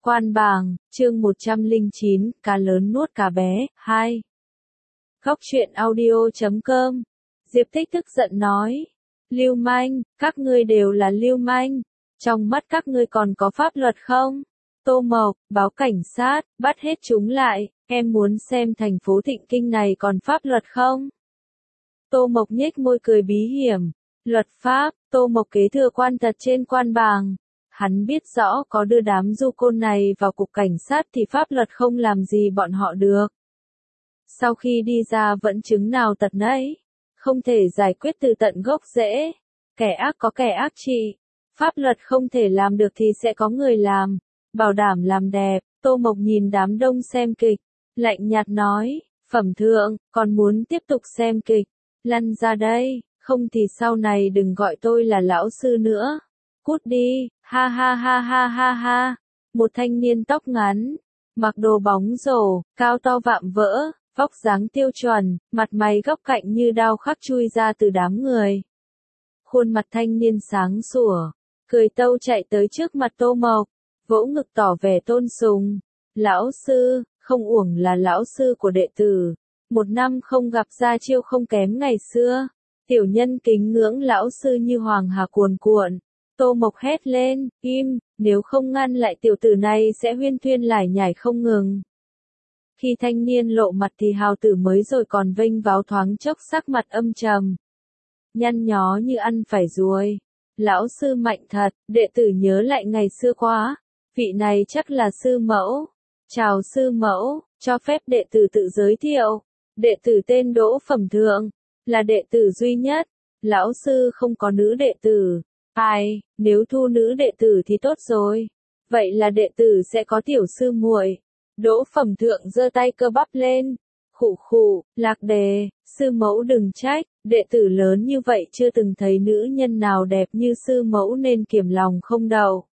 Quan Bàng, chương 109, cá lớn nuốt cá bé, 2. Góc truyện audio.com. Diệp Tích tức giận nói. Lưu manh, các ngươi đều là lưu manh. Trong mắt các ngươi còn có pháp luật không? Tô Mộc, báo cảnh sát, bắt hết chúng lại, em muốn xem thành phố Thịnh Kinh này còn pháp luật không? Tô Mộc nhếch môi cười bí hiểm. Luật pháp, Tô Mộc kế thừa quan tật trên Quan Bàng. Hắn biết rõ có đưa đám du côn này vào cục cảnh sát thì pháp luật không làm gì bọn họ được. Sau khi đi ra vẫn chứng nào tật nấy, không thể giải quyết từ tận gốc rễ. Kẻ ác có kẻ ác trị, pháp luật không thể làm được thì sẽ có người làm, bảo đảm làm đẹp. Tô Mộc nhìn đám đông xem kịch, lạnh nhạt nói, Phẩm Thượng, còn muốn tiếp tục xem kịch, lăn ra đây, không thì sau này đừng gọi tôi là lão sư nữa. Cút đi, ha ha ha ha ha ha. Một thanh niên tóc ngắn, mặc đồ bóng rổ, cao to vạm vỡ, vóc dáng tiêu chuẩn, mặt mày góc cạnh như đao khắc chui ra từ đám người. Khuôn mặt thanh niên sáng sủa, cười tâu chạy tới trước mặt Tô Mộc, vỗ ngực tỏ vẻ tôn sùng. Lão sư, không uổng là lão sư của đệ tử. Một năm không gặp ra chiêu không kém ngày xưa. Tiểu nhân kính ngưỡng lão sư như hoàng hà cuồn cuộn. Tô Mộc hét lên, im, nếu không ngăn lại tiểu tử này sẽ huyên thuyên lải nhải không ngừng. Khi thanh niên lộ mặt thì hào tử mới rồi còn vênh váo thoáng chốc sắc mặt âm trầm. Nhăn nhó như ăn phải ruồi. Lão sư mạnh thật, đệ tử nhớ lại ngày xưa quá. Vị này chắc là sư mẫu. Chào sư mẫu, cho phép đệ tử tự giới thiệu. Đệ tử tên Đỗ Phẩm Thượng, là đệ tử duy nhất. Lão sư không có nữ đệ tử. Ai, nếu thu nữ đệ tử thì tốt rồi. Vậy là đệ tử sẽ có tiểu sư muội. Đỗ Phẩm Thượng giơ tay cơ bắp lên. Khụ khụ, Lạc Đề, sư mẫu đừng trách, đệ tử lớn như vậy chưa từng thấy nữ nhân nào đẹp như sư mẫu nên kiềm lòng không đậu.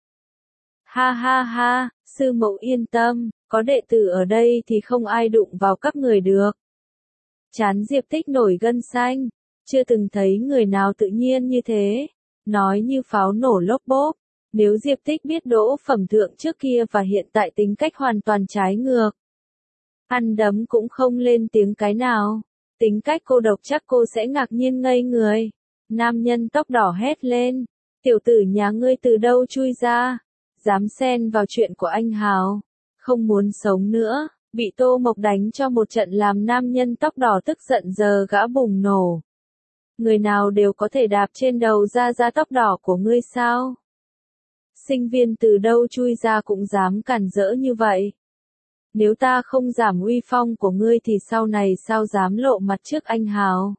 Ha ha ha, sư mẫu yên tâm, có đệ tử ở đây thì không ai đụng vào các người được. Trán Diệp Tích nổi gân xanh, chưa từng thấy người nào tự nhiên như thế. Nói như pháo nổ lốp bốp. Nếu Diệp Tích biết Đỗ Phẩm Thượng trước kia và hiện tại tính cách hoàn toàn trái ngược. Ăn đấm cũng không lên tiếng cái nào. Tính cách cô độc chắc cô sẽ ngạc nhiên ngây người. Nam nhân tóc đỏ hét lên. Tiểu tử nhà ngươi từ đâu chui ra? Dám xen vào chuyện của anh Hào. Không muốn sống nữa. Bị Tô Mộc đánh cho một trận làm nam nhân tóc đỏ tức giận giờ gã bùng nổ. Người nào đều có thể đạp trên đầu ra tóc đỏ của ngươi sao? Sinh viên từ đâu chui ra cũng dám cản rỡ như vậy. Nếu ta không giảm uy phong của ngươi thì sau này sao dám lộ mặt trước anh Hào?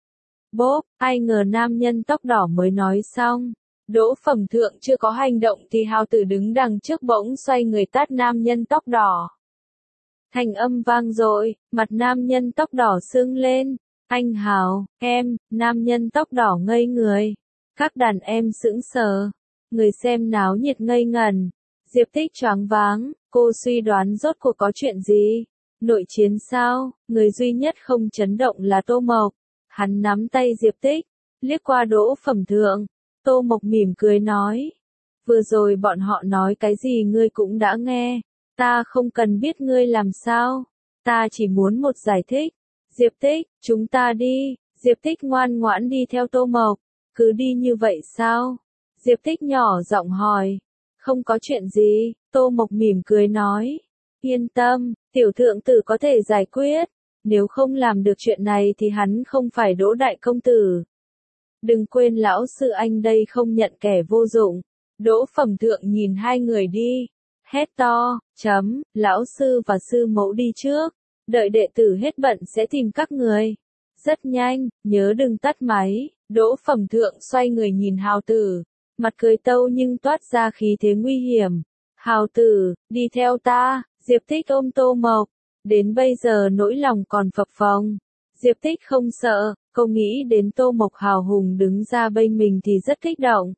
Bốp, ai ngờ nam nhân tóc đỏ mới nói xong. Đỗ Phẩm Thượng chưa có hành động thì hào tử đứng đằng trước bỗng xoay người tát nam nhân tóc đỏ. Thanh âm vang dội, mặt nam nhân tóc đỏ sưng lên. Anh Hào, em, nam nhân tóc đỏ ngây người. Các đàn em sững sờ. Người xem náo nhiệt ngây ngẩn. Diệp Tích choáng váng, cô suy đoán rốt cuộc có chuyện gì? Nội chiến sao? Người duy nhất không chấn động là Tô Mộc. Hắn nắm tay Diệp Tích, liếc qua Đỗ Phẩm Thượng. Tô Mộc mỉm cười nói. Vừa rồi bọn họ nói cái gì ngươi cũng đã nghe. Ta không cần biết ngươi làm sao. Ta chỉ muốn một giải thích. Diệp Tích, chúng ta đi. Diệp Tích ngoan ngoãn đi theo Tô Mộc. Cứ đi như vậy sao? Diệp Tích nhỏ giọng hỏi. Không có chuyện gì, Tô Mộc mỉm cười nói. Yên tâm, tiểu thượng tử có thể giải quyết. Nếu không làm được chuyện này thì hắn không phải Đỗ đại công tử. Đừng quên lão sư anh đây không nhận kẻ vô dụng. Đỗ Phẩm Thượng nhìn hai người đi. Hét to, lão sư và sư mẫu đi trước. Đợi đệ tử hết bận sẽ tìm các người. Rất nhanh, nhớ đừng tắt máy. Đỗ Phẩm Thượng xoay người nhìn hào tử. Mặt cười tâu nhưng toát ra khí thế nguy hiểm. Hào tử, đi theo ta. Diệp Tích ôm Tô Mộc. Đến bây giờ nỗi lòng còn phập phồng. Diệp Tích không sợ, cô nghĩ đến Tô Mộc hào hùng đứng ra bên mình thì rất kích động.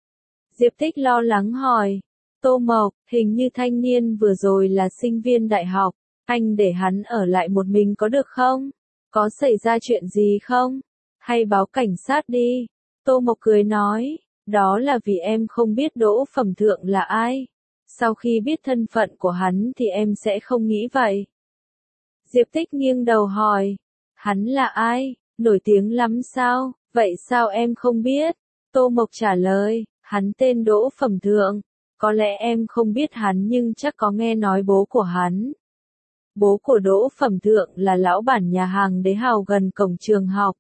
Diệp Tích lo lắng hỏi. Tô Mộc, hình như thanh niên vừa rồi là sinh viên đại học. Anh để hắn ở lại một mình có được không? Có xảy ra chuyện gì không? Hay báo cảnh sát đi. Tô Mộc cười nói. Đó là vì em không biết Đỗ Phẩm Thượng là ai. Sau khi biết thân phận của hắn thì em sẽ không nghĩ vậy. Diệp Tích nghiêng đầu hỏi. Hắn là ai? Nổi tiếng lắm sao? Vậy sao em không biết? Tô Mộc trả lời, hắn tên Đỗ Phẩm Thượng. Có lẽ em không biết hắn nhưng chắc có nghe nói bố của hắn. Bố của Đỗ Phẩm Thượng là lão bản nhà hàng Đế Hào gần cổng trường học.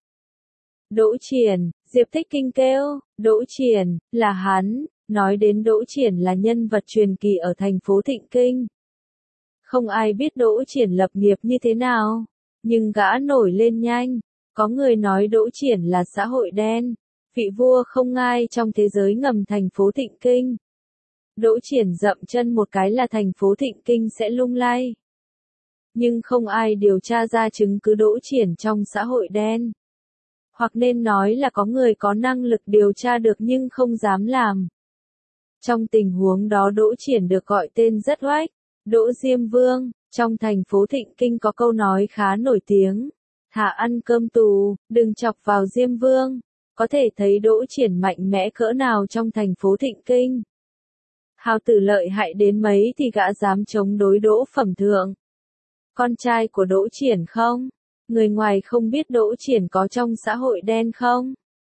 Đỗ Triển, Diệp Tích kinh kêu, Đỗ Triển, là hắn. Nói đến Đỗ Triển là nhân vật truyền kỳ ở thành phố Thịnh Kinh. Không ai biết Đỗ Triển lập nghiệp như thế nào, nhưng gã nổi lên nhanh. Có người nói Đỗ Triển là xã hội đen, vị vua không ngai trong thế giới ngầm thành phố Thịnh Kinh. Đỗ Triển dậm chân một cái là thành phố Thịnh Kinh sẽ lung lay. Nhưng không ai điều tra ra chứng cứ Đỗ Triển trong xã hội đen. Hoặc nên nói là có người có năng lực điều tra được nhưng không dám làm. Trong tình huống đó Đỗ Triển được gọi tên rất oách, Đỗ Diêm Vương. Trong thành phố Thịnh Kinh có câu nói khá nổi tiếng, thả ăn cơm tù, đừng chọc vào Diêm Vương. Có thể thấy Đỗ Triển mạnh mẽ cỡ nào trong thành phố Thịnh Kinh. Hào tử lợi hại đến mấy thì gã dám chống đối Đỗ Phẩm Thượng. Con trai của Đỗ Triển không? Người ngoài không biết Đỗ Triển có trong xã hội đen không?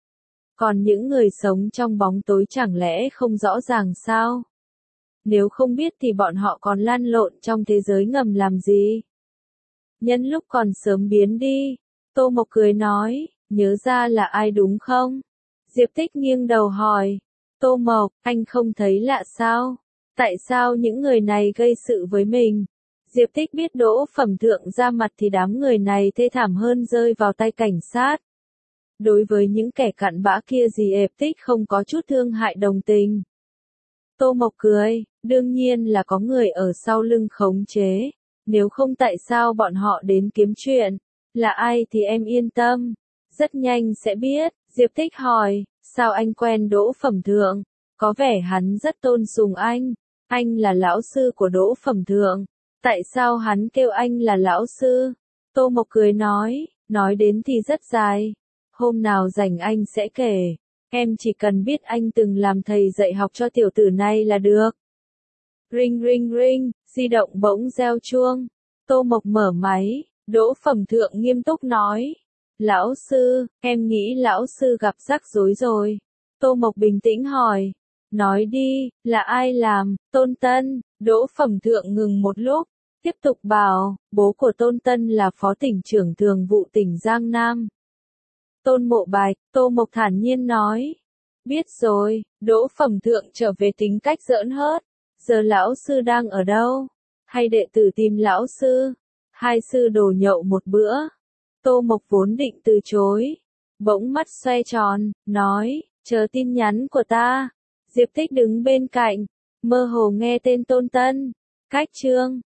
Còn những người sống trong bóng tối chẳng lẽ không rõ ràng sao? Nếu không biết thì bọn họ còn lăn lộn trong thế giới ngầm làm gì? Nhân lúc còn sớm biến đi. Tô Mộc cười nói, nhớ ra là ai đúng không? Diệp Tích nghiêng đầu hỏi. Tô Mộc, anh không thấy lạ sao? Tại sao những người này gây sự với mình? Diệp Tích biết Đỗ Phẩm Thượng ra mặt thì đám người này thê thảm hơn rơi vào tay cảnh sát. Đối với những kẻ cặn bã kia Diệp Tích không có chút thương hại đồng tình. Tô Mộc cười, đương nhiên là có người ở sau lưng khống chế. Nếu không tại sao bọn họ đến kiếm chuyện? Là ai thì em yên tâm. Rất nhanh sẽ biết. Diệp Tích hỏi, sao anh quen Đỗ Phẩm Thượng? Có vẻ hắn rất tôn sùng anh. Anh là lão sư của Đỗ Phẩm Thượng. Tại sao hắn kêu anh là lão sư? Tô Mộc cười nói đến thì rất dài. Hôm nào rảnh anh sẽ kể. Em chỉ cần biết anh từng làm thầy dạy học cho tiểu tử này là được. Ring ring ring, di động bỗng reo chuông. Tô Mộc mở máy, Đỗ Phẩm Thượng nghiêm túc nói. Lão sư, em nghĩ lão sư gặp rắc rối rồi. Tô Mộc bình tĩnh hỏi. Nói đi, là ai làm? Tôn Tân. Đỗ Phẩm Thượng ngừng một lúc, tiếp tục bảo, bố của Tôn Tân là phó tỉnh trưởng thường vụ tỉnh Giang Nam. Tôn Mộ Bạch, Tô Mộc thản nhiên nói. Biết rồi, Đỗ Phẩm Thượng trở về tính cách giỡn hớt. Giờ lão sư đang ở đâu? Hay đệ tử tìm lão sư? Hai sư đồ nhậu một bữa. Tô Mộc vốn định từ chối. Bỗng mắt xoay tròn, nói, chờ tin nhắn của ta. Diệp Tích đứng bên cạnh, mơ hồ nghe tên Tôn Tân. Cách chương